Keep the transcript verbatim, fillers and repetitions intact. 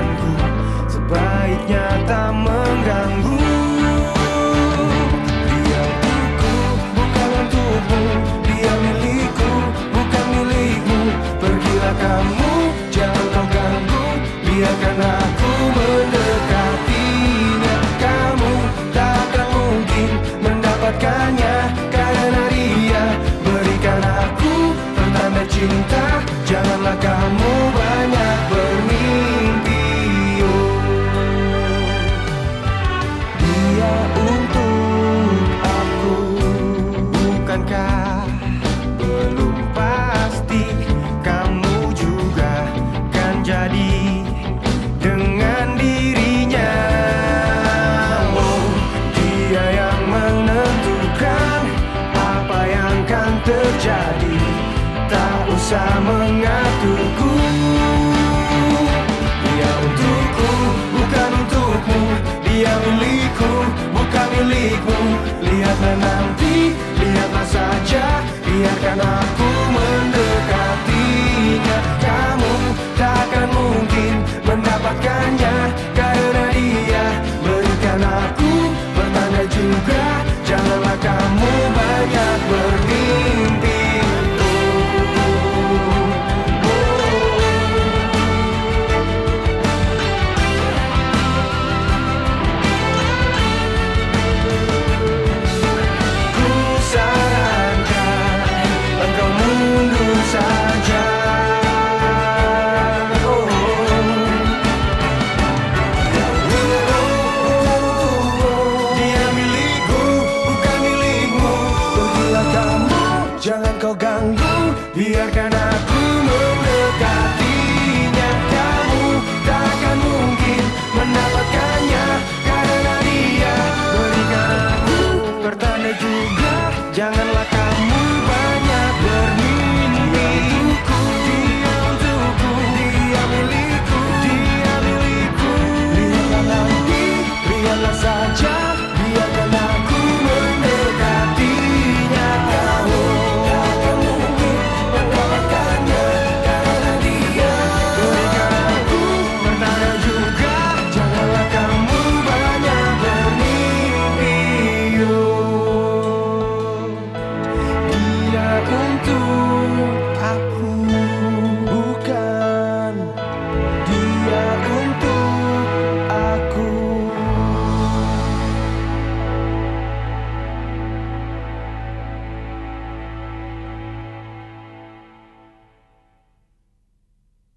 denganku, sebaiknya tak mengganggu. Dia untukku, bukan untukmu. Dia milikku, bukan milikmu. Pergilah kamu, jangan kau ganggu. Biarkan aku mendekatinya. Kamu tak akan mungkin mendapatkannya, karena dia berikan aku pertanda cinta. Janganlah kamu banyak bermimpi. Oh. Dia untuk aku, bukankah belum pasti kamu juga kan jadi dengan dirinya. Oh, dia yang menentukan apa yang kan terjadi, tak usah mengaturku. Dia untukku, bukan untukmu. Dia milikku, bukan milikmu. Lihatlah nanti, lihatlah saja. Biarkan aku